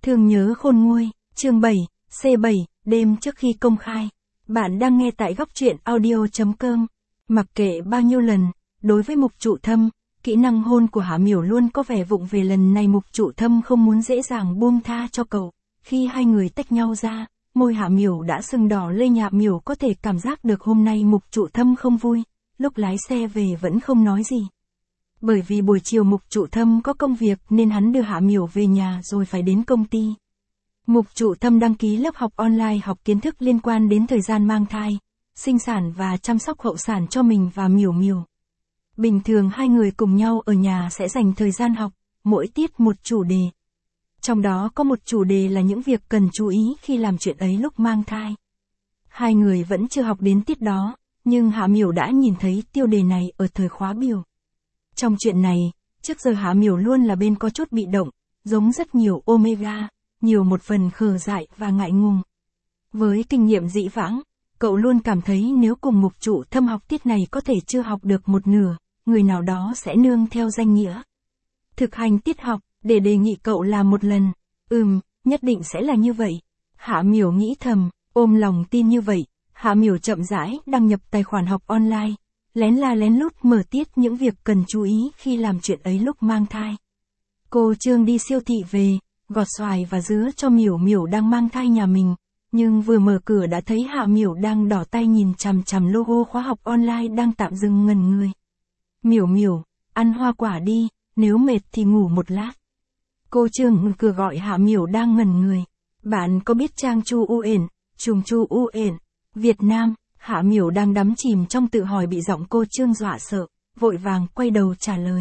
Thương nhớ khôn nguôi, chương 7, C7, đêm trước khi công khai. Bạn đang nghe tại góc truyện audio.com. Mặc kệ bao nhiêu lần, đối với Mục Trụ Thâm, kỹ năng hôn của Hạ Miểu luôn có vẻ vụng về. Lần này Mục Trụ Thâm không muốn dễ dàng buông tha cho cậu. Khi hai người tách nhau ra, môi Hạ Miểu đã sưng đỏ lên. Hạ Miểu có thể cảm giác được hôm nay Mục Trụ Thâm không vui, lúc lái xe về vẫn không nói gì. Bởi vì buổi chiều Mục Trụ Thâm có công việc nên hắn đưa Hạ Miểu về nhà rồi phải đến công ty. Mục Trụ Thâm đăng ký lớp học online học kiến thức liên quan đến thời gian mang thai, sinh sản và chăm sóc hậu sản cho mình và Miểu Miểu. Bình thường hai người cùng nhau ở nhà sẽ dành thời gian học, mỗi tiết một chủ đề. Trong đó có một chủ đề là những việc cần chú ý khi làm chuyện ấy lúc mang thai. Hai người vẫn chưa học đến tiết đó, nhưng Hạ Miểu đã nhìn thấy tiêu đề này ở thời khóa biểu. Trong chuyện này, trước giờ Hạ Miểu luôn là bên có chút bị động, giống rất nhiều Omega, nhiều một phần khờ dại và ngại ngùng. Với kinh nghiệm dĩ vãng, cậu luôn cảm thấy nếu cùng Mục Trụ Thâm học tiết này có thể chưa học được một nửa, người nào đó sẽ nương theo danh nghĩa thực hành tiết học, để đề nghị cậu làm một lần. Nhất định sẽ là như vậy. Hạ Miểu nghĩ thầm, ôm lòng tin như vậy, Hạ Miểu chậm rãi đăng nhập tài khoản học online, lén la lén lút mở tiết những việc cần chú ý khi làm chuyện ấy lúc mang thai. Cô Trương đi siêu thị về, gọt xoài và dứa cho Miểu Miểu đang mang thai nhà mình, nhưng vừa mở cửa đã thấy Hạ Miểu đang đỏ tay nhìn chằm chằm logo khóa học online đang tạm dừng, ngẩn người. Miểu Miểu, ăn hoa quả đi, nếu mệt thì ngủ một lát. Cô Trương cửa gọi Hạ Miểu đang ngẩn người. Bạn có biết trang Chu Uyển, Trùng Chu Uyển, Việt Nam? Hạ Miểu đang đắm chìm trong tự hỏi bị giọng cô Trương dọa sợ, vội vàng quay đầu trả lời.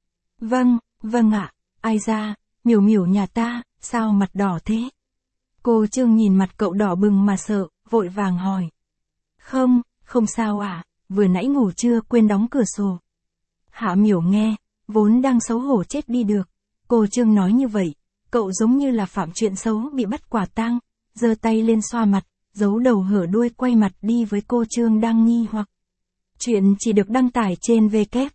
Vâng ạ, ai ra, Miểu Miểu nhà ta, sao mặt đỏ thế? Cô Trương nhìn mặt cậu đỏ bừng mà sợ, vội vàng hỏi. Không sao ạ, vừa nãy ngủ trưa quên đóng cửa sổ. Hạ Miểu nghe, vốn đang xấu hổ chết đi được. Cô Trương nói như vậy, cậu giống như là phạm chuyện xấu bị bắt quả tang, giơ tay lên xoa mặt, giấu đầu hở đuôi quay mặt đi với cô Trương đang nghi hoặc. Chuyện chỉ được đăng tải trên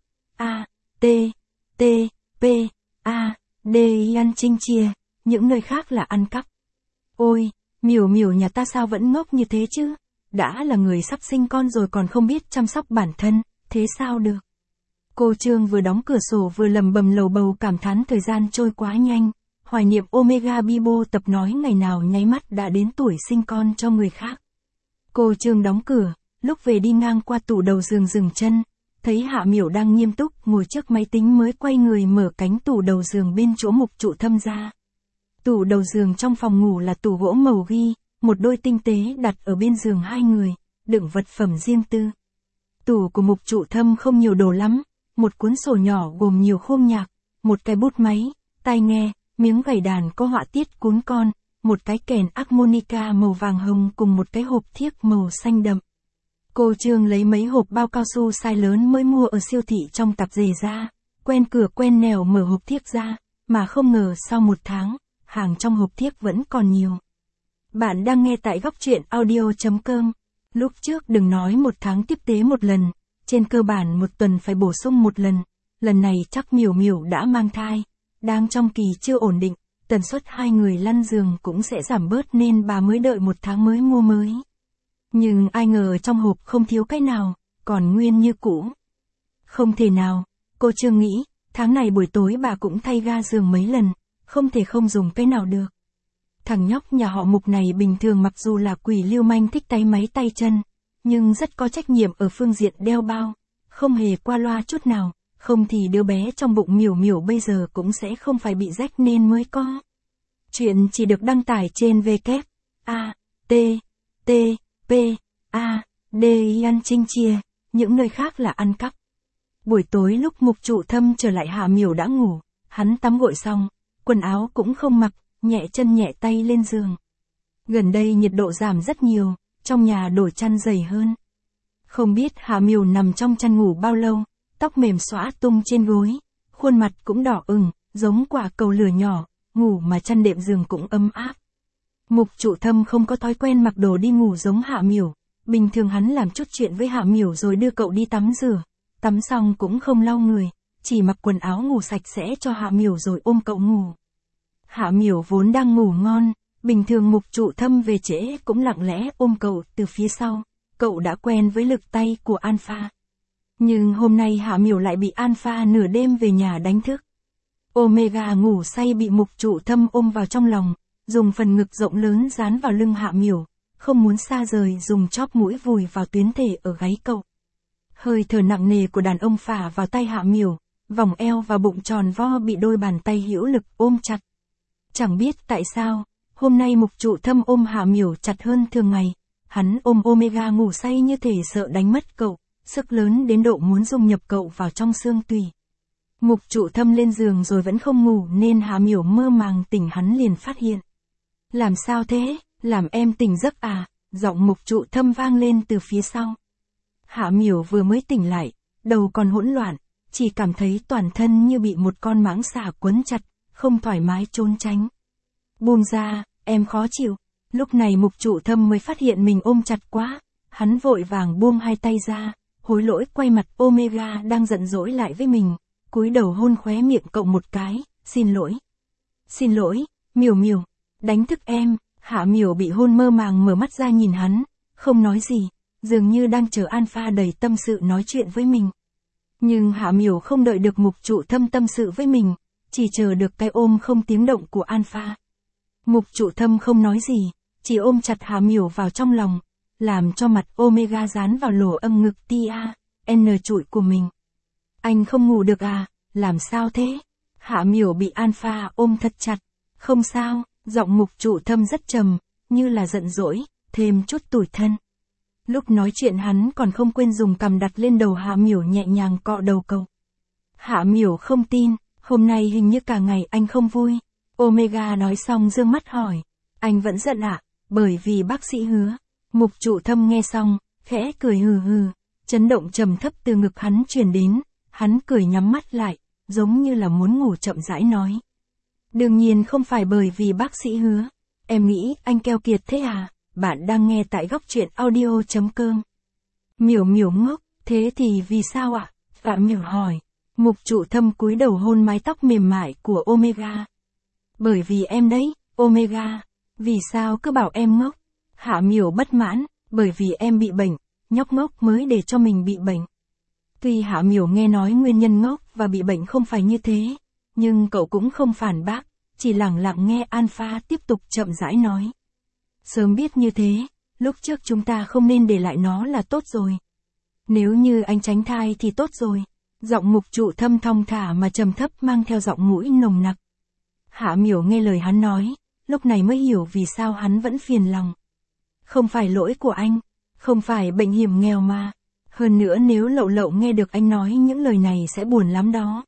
www.t.t.p.a.d ăn chinh chia, những nơi khác là ăn cắp. Ôi, Miểu Miểu nhà ta sao vẫn ngốc như thế chứ? Đã là người sắp sinh con rồi còn không biết chăm sóc bản thân, thế sao được? Cô Trương vừa đóng cửa sổ vừa lầm bầm lầu bầu cảm thán thời gian trôi quá nhanh, hoài niệm Omega Bibo tập nói ngày nào nháy mắt đã đến tuổi sinh con cho người khác. Cô Trương đóng cửa, lúc về đi ngang qua tủ đầu giường dừng chân, thấy Hạ Miểu đang nghiêm túc ngồi trước máy tính mới quay người mở cánh tủ đầu giường bên chỗ Mục Trụ Thâm ra. Tủ đầu giường trong phòng ngủ là tủ gỗ màu ghi, một đôi tinh tế đặt ở bên giường hai người, đựng vật phẩm riêng tư. Tủ của Mục Trụ Thâm không nhiều đồ lắm, một cuốn sổ nhỏ gồm nhiều khung nhạc, một cái bút máy, tai nghe, miếng gảy đàn có họa tiết cún con, một cái kèn harmonica màu vàng hồng cùng một cái hộp thiếc màu xanh đậm. Cô Trương lấy mấy hộp bao cao su size lớn mới mua ở siêu thị trong tạp dề ra, quen cửa quen nẻo mở hộp thiếc ra, mà không ngờ sau một tháng, hàng trong hộp thiếc vẫn còn nhiều. Bạn đang nghe tại góc truyện audio.com. Lúc trước đừng nói một tháng tiếp tế một lần, trên cơ bản một tuần phải bổ sung một lần. Lần này chắc Miểu Miểu đã mang thai, đang trong kỳ chưa ổn định, tần suất hai người lăn giường cũng sẽ giảm bớt nên bà mới đợi một tháng mới mua mới. Nhưng ai ngờ trong hộp không thiếu cái nào, còn nguyên như cũ. Không thể nào, cô Trương nghĩ, tháng này buổi tối bà cũng thay ga giường mấy lần, không thể không dùng cái nào được. Thằng nhóc nhà họ Mục này bình thường mặc dù là quỷ lưu manh thích tay máy tay chân, nhưng rất có trách nhiệm ở phương diện đeo bao, không hề qua loa chút nào, không thì đứa bé trong bụng Miểu Miểu bây giờ cũng sẽ không phải bị rách nên mới có. Chuyện chỉ được đăng tải trên www.t.t.p.a.d ăn chinh chia, những nơi khác là ăn cắp. Buổi tối lúc Mục Trụ Thâm trở lại Hạ Miểu đã ngủ, hắn tắm gội xong, quần áo cũng không mặc, nhẹ chân nhẹ tay lên giường. Gần đây nhiệt độ giảm rất nhiều, trong nhà đổi chăn dày hơn. Không biết Hạ Miểu nằm trong chăn ngủ bao lâu, tóc mềm xõa tung trên gối, khuôn mặt cũng đỏ ửng, giống quả cầu lửa nhỏ, ngủ mà chăn đệm giường cũng ấm áp. Mục Trụ Thâm không có thói quen mặc đồ đi ngủ giống Hạ Miểu, bình thường hắn làm chút chuyện với Hạ Miểu rồi đưa cậu đi tắm rửa, tắm xong cũng không lau người, chỉ mặc quần áo ngủ sạch sẽ cho Hạ Miểu rồi ôm cậu ngủ. Hạ Miểu vốn đang ngủ ngon, bình thường Mục Trụ Thâm về trễ cũng lặng lẽ ôm cậu từ phía sau, cậu đã quen với lực tay của Alpha. Nhưng hôm nay Hạ Miểu lại bị Alpha nửa đêm về nhà đánh thức. Omega ngủ say bị Mục Trụ Thâm ôm vào trong lòng, dùng phần ngực rộng lớn dán vào lưng Hạ Miểu, không muốn xa rời dùng chóp mũi vùi vào tuyến thể ở gáy cậu. Hơi thở nặng nề của đàn ông phả vào tay Hạ Miểu, vòng eo và bụng tròn vo bị đôi bàn tay hữu lực ôm chặt. Chẳng biết tại sao, hôm nay Mục Trụ Thâm ôm Hạ Miểu chặt hơn thường ngày, hắn ôm Omega ngủ say như thể sợ đánh mất cậu, sức lớn đến độ muốn dung nhập cậu vào trong xương tủy. Mục Trụ Thâm lên giường rồi vẫn không ngủ nên Hạ Miểu mơ màng tỉnh hắn liền phát hiện. Làm sao thế, làm em tỉnh giấc à, giọng Mục Trụ Thâm vang lên từ phía sau. Hạ Miểu vừa mới tỉnh lại, đầu còn hỗn loạn, chỉ cảm thấy toàn thân như bị một con mãng xà quấn chặt, không thoải mái trốn tránh. Buông ra, em khó chịu. Lúc này Mục Trụ Thâm mới phát hiện mình ôm chặt quá, hắn vội vàng buông hai tay ra, hối lỗi quay mặt Omega đang giận dỗi lại với mình, cúi đầu hôn khóe miệng cậu một cái, xin lỗi. Xin lỗi, Miểu Miểu, đánh thức em. Hạ Miểu bị hôn mơ màng mở mắt ra nhìn hắn, không nói gì, dường như đang chờ Alpha đầy tâm sự nói chuyện với mình. Nhưng Hạ Miểu không đợi được Mục Trụ Thâm tâm sự với mình, chỉ chờ được cái ôm không tiếng động của Alpha. Mục Trụ Thâm không nói gì, chỉ ôm chặt Hạ Miểu vào trong lòng, làm cho mặt Omega dán vào lỗ âm ngực tia, N trụi của mình. Anh không ngủ được à, làm sao thế? Hạ Miểu bị Alpha ôm thật chặt, không sao, giọng Mục Trụ Thâm rất trầm, như là giận dỗi, thêm chút tủi thân. Lúc nói chuyện hắn còn không quên dùng cằm đặt lên đầu Hạ Miểu nhẹ nhàng cọ đầu cậu. Hạ Miểu không tin, hôm nay hình như cả ngày anh không vui. Omega nói xong dương mắt hỏi, anh vẫn giận ạ, bởi vì bác sĩ hứa. Mục Trụ Thâm nghe xong, khẽ cười hừ hừ, chấn động trầm thấp từ ngực hắn truyền đến, hắn cười nhắm mắt lại, giống như là muốn ngủ chậm rãi nói. Đương nhiên không phải bởi vì bác sĩ hứa, em nghĩ anh keo kiệt thế à, bạn đang nghe tại góc truyện audio.com. Miểu Miểu ngốc, thế thì vì sao ạ? Hạ Miểu hỏi. Mục Trụ Thâm cúi đầu hôn mái tóc mềm mại của Omega. Bởi vì em đấy, Omega, vì sao cứ bảo em ngốc? Hạ Miểu bất mãn, bởi vì em bị bệnh, nhóc ngốc mới để cho mình bị bệnh. Tuy Hạ Miểu nghe nói nguyên nhân ngốc và bị bệnh không phải như thế, nhưng cậu cũng không phản bác, chỉ lặng lặng nghe Alpha tiếp tục chậm rãi nói. Sớm biết như thế, lúc trước chúng ta không nên để lại nó là tốt rồi. Nếu như anh tránh thai thì tốt rồi. Giọng Mục Trụ Thâm thong thả mà trầm thấp mang theo giọng mũi nồng nặc. Hạ Miểu nghe lời hắn nói, lúc này mới hiểu vì sao hắn vẫn phiền lòng. Không phải lỗi của anh, không phải bệnh hiểm nghèo mà. Hơn nữa nếu Lậu Lậu nghe được anh nói những lời này sẽ buồn lắm đó.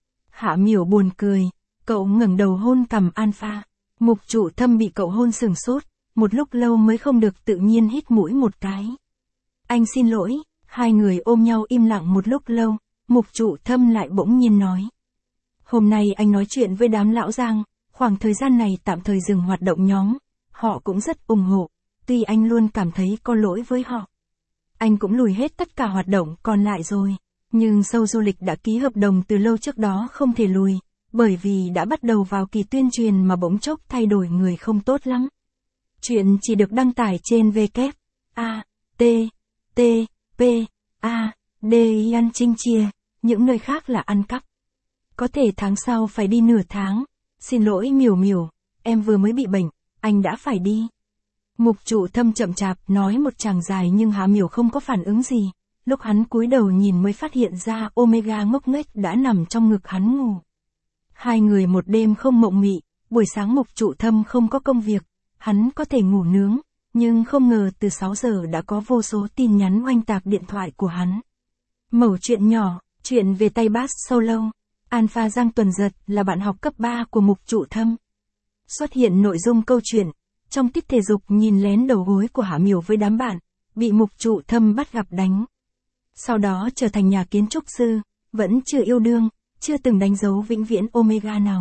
Hạ Miểu buồn cười, cậu ngẩng đầu hôn cằm Alpha. Mục Trụ Thâm bị cậu hôn sừng sốt, một lúc lâu mới không được tự nhiên hít mũi một cái. Anh xin lỗi, hai người ôm nhau im lặng một lúc lâu, Mục Trụ Thâm lại bỗng nhiên nói. Hôm nay anh nói chuyện với đám lão Giang, khoảng thời gian này tạm thời dừng hoạt động nhóm, họ cũng rất ủng hộ, tuy anh luôn cảm thấy có lỗi với họ. Anh cũng lùi hết tất cả hoạt động còn lại rồi, nhưng show du lịch đã ký hợp đồng từ lâu trước đó không thể lùi, bởi vì đã bắt đầu vào kỳ tuyên truyền mà bỗng chốc thay đổi người không tốt lắm. Chuyện chỉ được đăng tải trên W, A, T, T, P, A, D ăn chinh chia, những nơi khác là ăn cắp. Có thể tháng sau phải đi nửa tháng. Xin lỗi Miểu Miểu, em vừa mới bị bệnh, anh đã phải đi. Mục Trụ Thâm chậm chạp nói một tràng dài nhưng Hạ Miểu không có phản ứng gì. Lúc hắn cúi đầu nhìn mới phát hiện ra Omega ngốc nghếch đã nằm trong ngực hắn ngủ. Hai người một đêm không mộng mị, buổi sáng Mục Trụ Thâm không có công việc, hắn có thể ngủ nướng, nhưng không ngờ từ 6 giờ đã có vô số tin nhắn oanh tạc điện thoại của hắn. Mẩu chuyện nhỏ, chuyện về tay bass solo. Alpha Giang Tuần Giật là bạn học cấp 3 của Mục Trụ Thâm. Xuất hiện nội dung câu chuyện, trong tiết thể dục nhìn lén đầu gối của Hạ Miểu với đám bạn, bị Mục Trụ Thâm bắt gặp đánh. Sau đó trở thành nhà kiến trúc sư, vẫn chưa yêu đương, chưa từng đánh dấu vĩnh viễn Omega nào.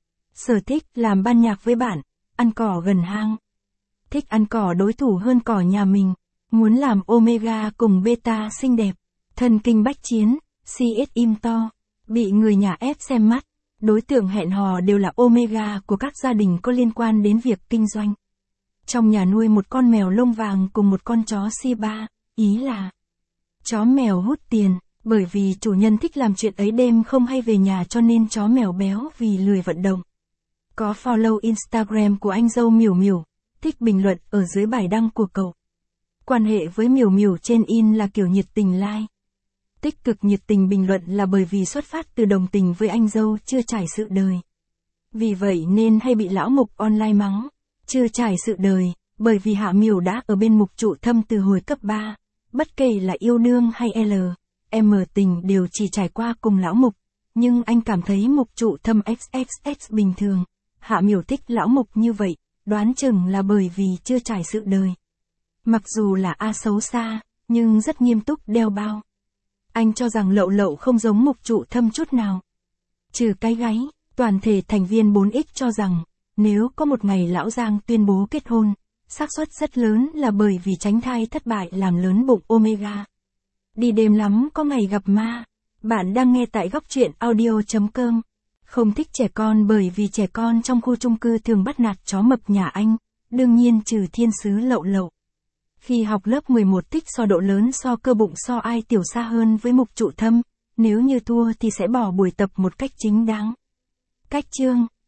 Sở thích làm ban nhạc với bạn, ăn cỏ gần hang. Thích ăn cỏ đối thủ hơn cỏ nhà mình, muốn làm Omega cùng Beta xinh đẹp, thần kinh bách chiến, CS im to, bị người nhà ép xem mắt, Đối tượng hẹn hò đều là Omega của các gia đình có liên quan đến việc kinh doanh. Trong nhà nuôi một con mèo lông vàng cùng một con chó Shiba, ý là chó mèo hút tiền, bởi vì chủ nhân thích làm chuyện ấy đêm không hay về nhà cho nên chó mèo béo vì lười vận động. Có follow Instagram của anh dâu Miểu Miểu, thích bình luận ở dưới bài đăng của cậu. Quan hệ với Miểu Miểu trên in là kiểu nhiệt tình like. Tích cực nhiệt tình bình luận là bởi vì xuất phát từ đồng tình với anh dâu chưa trải sự đời. Vì vậy nên hay bị lão mục online mắng, chưa trải sự đời, bởi vì Hạ Miểu đã ở bên mục trụ thâm từ hồi cấp 3, bất kể là yêu đương hay M tình đều chỉ trải qua cùng lão mục, nhưng anh cảm thấy mục trụ thâm XXX bình thường. Hạ Miểu thích lão mục như vậy, đoán chừng là bởi vì chưa trải sự đời. Mặc dù là A xấu xa, nhưng rất nghiêm túc đeo bao. Anh cho rằng Lậu Lậu không giống mục trụ thâm chút nào. Trừ cái gáy, toàn thể thành viên 4X cho rằng, nếu có một ngày lão Giang tuyên bố kết hôn, xác suất rất lớn là bởi vì tránh thai thất bại làm lớn bụng Omega. Đi đêm lắm có ngày gặp ma. Bạn đang nghe tại góc truyện audio.com. Không thích trẻ con bởi vì trẻ con trong khu chung cư thường bắt nạt chó mập nhà anh, đương nhiên trừ thiên sứ Lậu Lậu. Khi học lớp 11 thích so độ lớn so cơ bụng so ai tiểu xa hơn với mục trụ thâm, nếu như thua thì sẽ bỏ buổi tập một cách chính đáng. Cách chương